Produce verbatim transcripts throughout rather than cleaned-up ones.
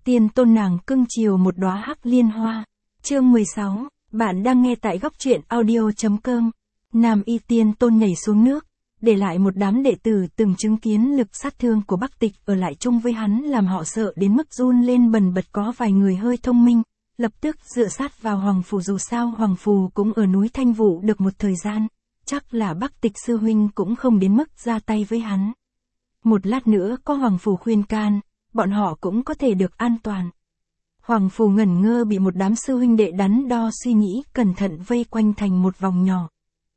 Tiên tôn nàng cưng chiều một đóa hắc liên hoa. Chương mười sáu, bạn đang nghe tại góc truyện audio.com. Nam Y Tiên tôn nhảy xuống nước, để lại một đám đệ tử từng chứng kiến lực sát thương của Bắc Tịch ở lại chung với hắn, làm họ sợ đến mức run lên bần bật. Có vài người hơi thông minh, lập tức dựa sát vào Hoàng Phủ, dù sao Hoàng Phủ cũng ở núi Thanh Vũ được một thời gian, chắc là Bắc Tịch sư huynh cũng không đến mức ra tay với hắn. Một lát nữa có Hoàng Phủ khuyên can, bọn họ cũng có thể được an toàn. Hoàng Phủ ngẩn ngơ bị một đám sư huynh đệ đắn đo suy nghĩ cẩn thận vây quanh thành một vòng nhỏ.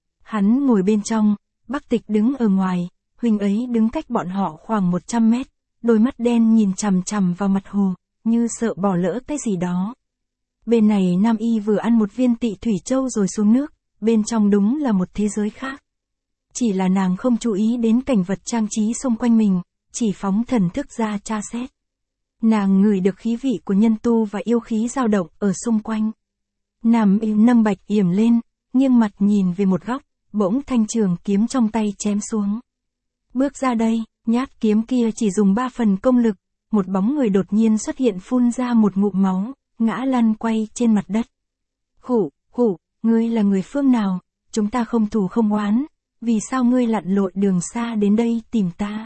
Hắn ngồi bên trong, Bắc Tịch đứng ở ngoài, huynh ấy đứng cách bọn họ khoảng một trăm mét, đôi mắt đen nhìn chằm chằm vào mặt hồ, như sợ bỏ lỡ cái gì đó. Bên này Nam Y vừa ăn một viên tị thủy châu rồi xuống nước, bên trong đúng là một thế giới khác. Chỉ là nàng không chú ý đến cảnh vật trang trí xung quanh mình, chỉ phóng thần thức ra tra xét. Nàng ngửi được khí vị của nhân tu và yêu khí dao động ở xung quanh. Nam Y nâng bạch yểm lên, nghiêng mặt nhìn về một góc, bỗng thanh trường kiếm trong tay chém xuống. Bước ra đây, nhát kiếm kia chỉ dùng ba phần công lực, một bóng người đột nhiên xuất hiện, phun ra một ngụm máu, ngã lăn quay trên mặt đất. Khủ, khủ, ngươi là người phương nào? Chúng ta không thù không oán, vì sao ngươi lặn lội đường xa đến đây tìm ta?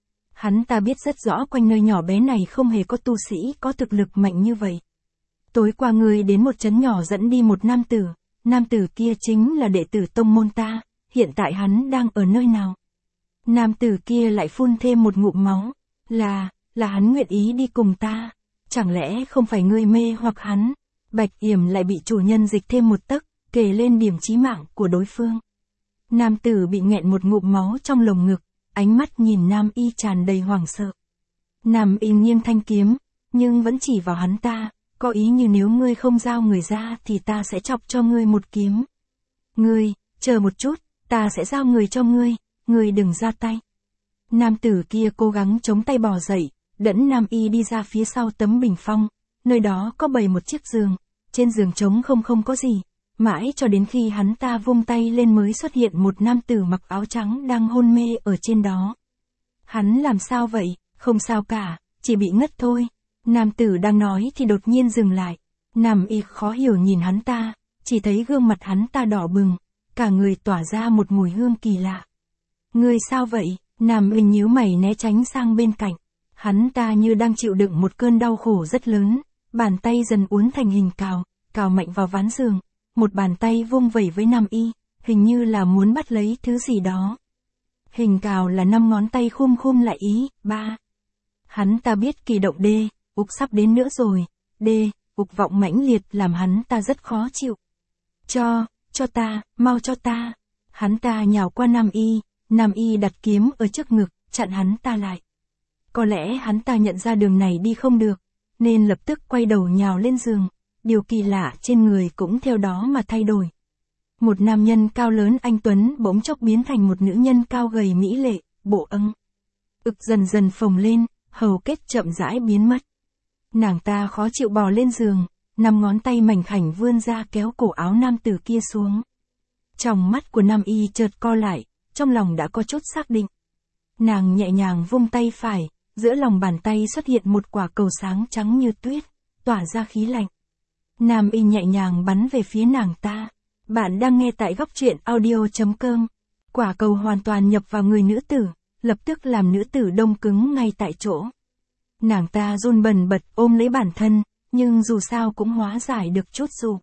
Hắn ta biết rất rõ quanh nơi nhỏ bé này không hề có tu sĩ có thực lực mạnh như vậy. Tối qua ngươi đến một trấn nhỏ dẫn đi một nam tử, nam tử kia chính là đệ tử tông môn ta, hiện tại hắn đang ở nơi nào? Nam tử kia lại phun thêm một ngụm máu, là, là hắn nguyện ý đi cùng ta, chẳng lẽ không phải ngươi mê hoặc hắn? Bạch yểm lại bị chủ nhân dịch thêm một tấc, kể lên điểm chí mạng của đối phương. Nam tử bị nghẹn một ngụm máu trong lồng ngực, ánh mắt nhìn Nam Y tràn đầy hoảng sợ. Nam Y nghiêng thanh kiếm, nhưng vẫn chỉ vào hắn ta, có ý như nếu ngươi không giao người ra thì ta sẽ chọc cho ngươi một kiếm. Ngươi, chờ một chút, ta sẽ giao người cho ngươi, ngươi đừng ra tay. Nam tử kia cố gắng chống tay bò dậy, đẫn Nam Y đi ra phía sau tấm bình phong, nơi đó có bày một chiếc giường, trên giường trống không không có gì, mãi cho đến khi hắn ta vung tay lên mới xuất hiện một nam tử mặc áo trắng đang hôn mê ở trên đó. Hắn làm sao vậy? Không sao cả, chỉ bị ngất thôi. Nam tử đang nói thì đột nhiên dừng lại. Nam Y khó hiểu nhìn hắn ta, chỉ thấy gương mặt hắn ta đỏ bừng, cả người tỏa ra một mùi hương kỳ lạ. Ngươi sao vậy? Nam Y nhíu mày né tránh sang bên cạnh. Hắn ta như đang chịu đựng một cơn đau khổ rất lớn, bàn tay dần uốn thành hình cào, cào mạnh vào ván giường. Một bàn tay vung vẩy với Nam Y, hình như là muốn bắt lấy thứ gì đó. Hình cào là năm ngón tay khum khum lại ý, ba. Hắn ta biết kỳ động đê, ục sắp đến nữa rồi, đê, ục vọng mãnh liệt làm hắn ta rất khó chịu. Cho, cho ta, mau cho ta. Hắn ta nhào qua Nam Y, Nam Y đặt kiếm ở trước ngực, chặn hắn ta lại. Có lẽ hắn ta nhận ra đường này đi không được, nên lập tức quay đầu nhào lên giường. Điều kỳ lạ trên người cũng theo đó mà thay đổi. Một nam nhân cao lớn anh tuấn bỗng chốc biến thành một nữ nhân cao gầy mỹ lệ, bộ âng. Ực dần dần phồng lên, hầu kết chậm rãi biến mất. Nàng ta khó chịu bò lên giường, năm ngón tay mảnh khảnh vươn ra kéo cổ áo nam tử kia xuống. Tròng mắt của Nam Y chợt co lại, trong lòng đã có chút xác định. Nàng nhẹ nhàng vung tay phải, giữa lòng bàn tay xuất hiện một quả cầu sáng trắng như tuyết, tỏa ra khí lạnh. Nam Y nhẹ nhàng bắn về phía nàng ta. Bạn đang nghe tại góc truyện audio.com. Quả cầu hoàn toàn nhập vào người nữ tử, lập tức làm nữ tử đông cứng ngay tại chỗ. Nàng ta run bần bật ôm lấy bản thân, nhưng dù sao cũng hóa giải được chút dù.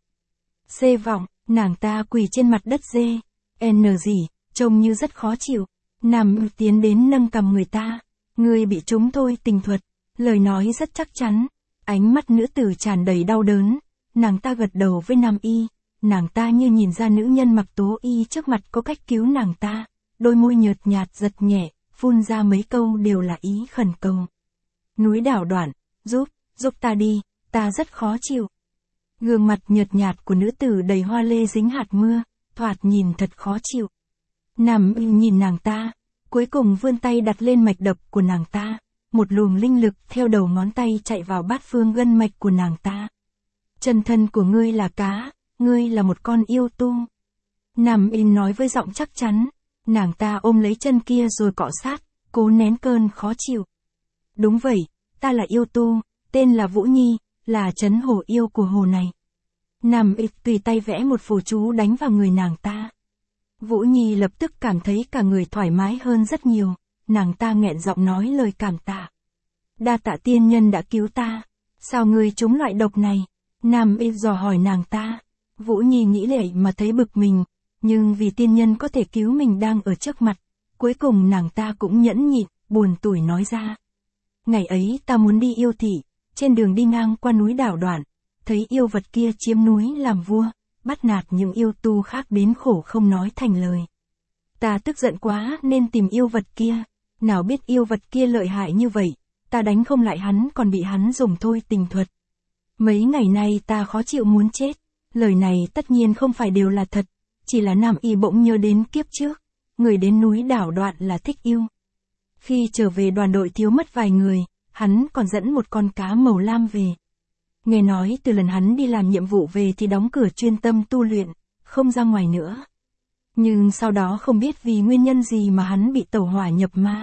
Xê vọng, nàng ta quỳ trên mặt đất dê. N gì, trông như rất khó chịu. Nam Y tiến đến nâng cầm người ta. Ngươi bị trúng thôi tình thuật. Lời nói rất chắc chắn. Ánh mắt nữ tử tràn đầy đau đớn. Nàng ta gật đầu với Nam Y, nàng ta như nhìn ra nữ nhân mặc tố y trước mặt có cách cứu nàng ta, đôi môi nhợt nhạt giật nhẹ, phun ra mấy câu đều là ý khẩn cầu. Núi đảo đoạn, giúp, giúp ta đi, ta rất khó chịu. Gương mặt nhợt nhạt của nữ tử đầy hoa lê dính hạt mưa, thoạt nhìn thật khó chịu. Nam Y nhìn nàng ta, cuối cùng vươn tay đặt lên mạch đập của nàng ta, một luồng linh lực theo đầu ngón tay chạy vào bát phương gân mạch của nàng ta. Chân thân của ngươi là cá, ngươi là một con yêu tu. Nam Y nói với giọng chắc chắn, nàng ta ôm lấy chân kia rồi cọ sát, cố nén cơn khó chịu. Đúng vậy, ta là yêu tu, tên là Vũ Nhi, là trấn hồ yêu của hồ này. Nam Y tùy tay vẽ một phù chú đánh vào người nàng ta. Vũ Nhi lập tức cảm thấy cả người thoải mái hơn rất nhiều, nàng ta nghẹn giọng nói lời cảm tạ. Đa tạ tiên nhân đã cứu ta, sao ngươi trúng loại độc này? Nam Y dò hỏi nàng ta. Vũ Nhi nghĩ lại mà thấy bực mình, nhưng vì tiên nhân có thể cứu mình đang ở trước mặt, cuối cùng nàng ta cũng nhẫn nhịn, buồn tủi nói ra. Ngày ấy ta muốn đi yêu thị, trên đường đi ngang qua núi Đảo Đoạn, thấy yêu vật kia chiếm núi làm vua, bắt nạt những yêu tu khác đến khổ không nói thành lời. Ta tức giận quá nên tìm yêu vật kia, nào biết yêu vật kia lợi hại như vậy, ta đánh không lại hắn còn bị hắn dùng thôi tình thuật. Mấy ngày nay ta khó chịu muốn chết, lời này tất nhiên không phải đều là thật, chỉ là Nam Y bỗng nhớ đến kiếp trước, người đến núi Đảo Đoạn là Thích Yêu. Khi trở về đoàn đội thiếu mất vài người, hắn còn dẫn một con cá màu lam về. Nghe nói từ lần hắn đi làm nhiệm vụ về thì đóng cửa chuyên tâm tu luyện, không ra ngoài nữa. Nhưng sau đó không biết vì nguyên nhân gì mà hắn bị tẩu hỏa nhập ma.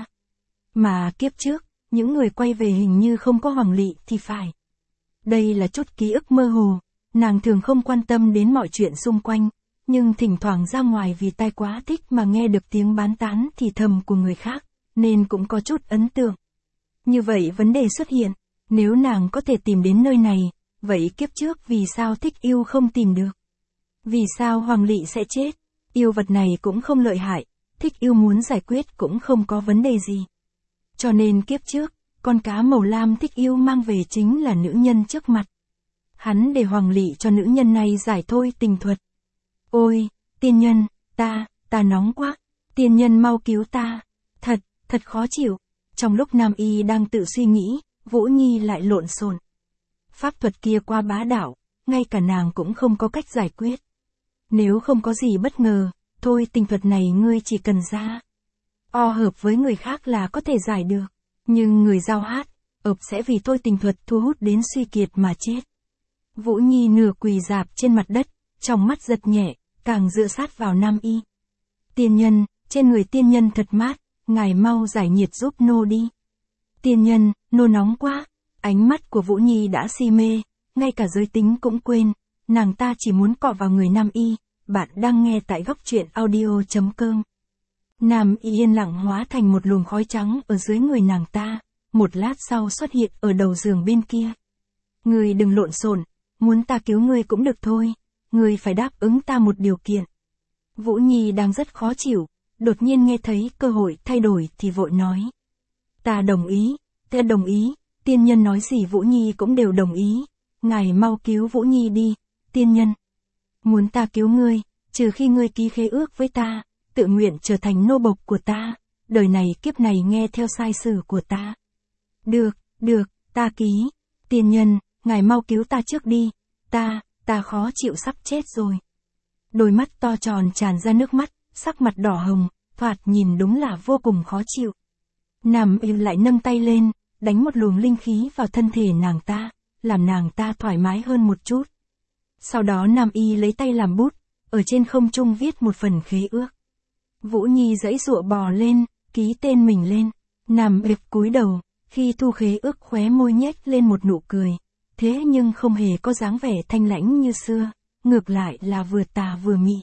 Mà kiếp trước, những người quay về hình như không có Hoàng Lị thì phải. Đây là chút ký ức mơ hồ, nàng thường không quan tâm đến mọi chuyện xung quanh, nhưng thỉnh thoảng ra ngoài vì tai quá thích mà nghe được tiếng bán tán thì thầm của người khác, nên cũng có chút ấn tượng. Như vậy vấn đề xuất hiện, nếu nàng có thể tìm đến nơi này, vậy kiếp trước vì sao Thích Yêu không tìm được? Vì sao Hoàng Lị sẽ chết? Yêu vật này cũng không lợi hại, Thích Yêu muốn giải quyết cũng không có vấn đề gì. Cho nên kiếp trước, con cá màu lam Thích Yêu mang về chính là nữ nhân trước mặt. Hắn để Hoàng Lị cho nữ nhân này giải thôi tình thuật. Ôi, tiên nhân, ta, ta nóng quá, tiên nhân mau cứu ta, thật, thật khó chịu. Trong lúc Nam Y đang tự suy nghĩ, Vũ Nhi lại lộn xộn. Pháp thuật kia qua bá đạo, ngay cả nàng cũng không có cách giải quyết. Nếu không có gì bất ngờ, thôi tình thuật này ngươi chỉ cần ra o hợp với người khác là có thể giải được. Nhưng người giao hát, ợp sẽ vì thôi tình thuật thu hút đến suy kiệt mà chết. Vũ Nhi nửa quỳ dạp trên mặt đất, trong mắt giật nhẹ, càng dựa sát vào Nam Y. Tiên nhân, trên người tiên nhân thật mát, ngài mau giải nhiệt giúp nô đi. Tiên nhân, nô nóng quá. Ánh mắt của Vũ Nhi đã si mê, ngay cả giới tính cũng quên, nàng ta chỉ muốn cọ vào người Nam Y. Bạn đang nghe tại góc truyện audio chấm com. Nam Y yên lặng hóa thành một luồng khói trắng ở dưới người nàng ta, một lát sau xuất hiện ở đầu giường bên kia. Ngươi đừng lộn xộn, muốn ta cứu ngươi cũng được thôi, ngươi phải đáp ứng ta một điều kiện. Vũ Nhi đang rất khó chịu, đột nhiên nghe thấy cơ hội thay đổi thì vội nói. Ta đồng ý, ta đồng ý, tiên nhân nói gì Vũ Nhi cũng đều đồng ý, ngài mau cứu Vũ Nhi đi, tiên nhân. Muốn ta cứu ngươi, trừ khi ngươi ký khế ước với ta, tự nguyện trở thành nô bộc của ta, đời này kiếp này nghe theo sai sử của ta. Được, được, ta ký, tiên nhân, ngài mau cứu ta trước đi, ta, ta khó chịu sắp chết rồi. Đôi mắt to tròn tràn ra nước mắt, sắc mặt đỏ hồng, thoạt nhìn đúng là vô cùng khó chịu. Nam Y lại nâng tay lên, đánh một luồng linh khí vào thân thể nàng ta, làm nàng ta thoải mái hơn một chút. Sau đó Nam Y lấy tay làm bút, ở trên không trung viết một phần khế ước. Vũ Nhi giãy giụa bò lên, ký tên mình lên. Nam Y cúi đầu, khi thu khế ước khóe môi nhếch lên một nụ cười, thế nhưng không hề có dáng vẻ thanh lãnh như xưa, ngược lại là vừa tà vừa mị.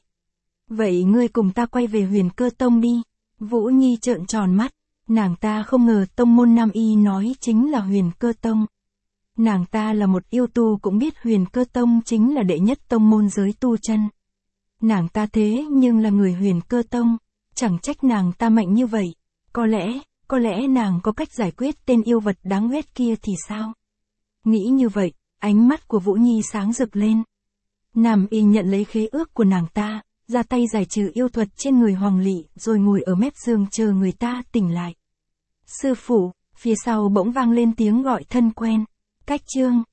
Vậy ngươi cùng ta quay về Huyền Cơ Tông đi. Vũ Nhi trợn tròn mắt, nàng ta không ngờ tông môn Nam Y nói chính là Huyền Cơ Tông. Nàng ta là một yêu tu cũng biết Huyền Cơ Tông chính là đệ nhất tông môn giới tu chân. Nàng ta thế nhưng là người Huyền Cơ Tông, chẳng trách nàng ta mạnh như vậy, có lẽ, có lẽ nàng có cách giải quyết tên yêu vật đáng ghét kia thì sao? Nghĩ như vậy, ánh mắt của Vũ Nhi sáng rực lên. Nam Y nhận lấy khế ước của nàng ta, ra tay giải trừ yêu thuật trên người Hoàng Lị rồi ngồi ở mép giường chờ người ta tỉnh lại. Sư phụ, phía sau bỗng vang lên tiếng gọi thân quen. Cách chương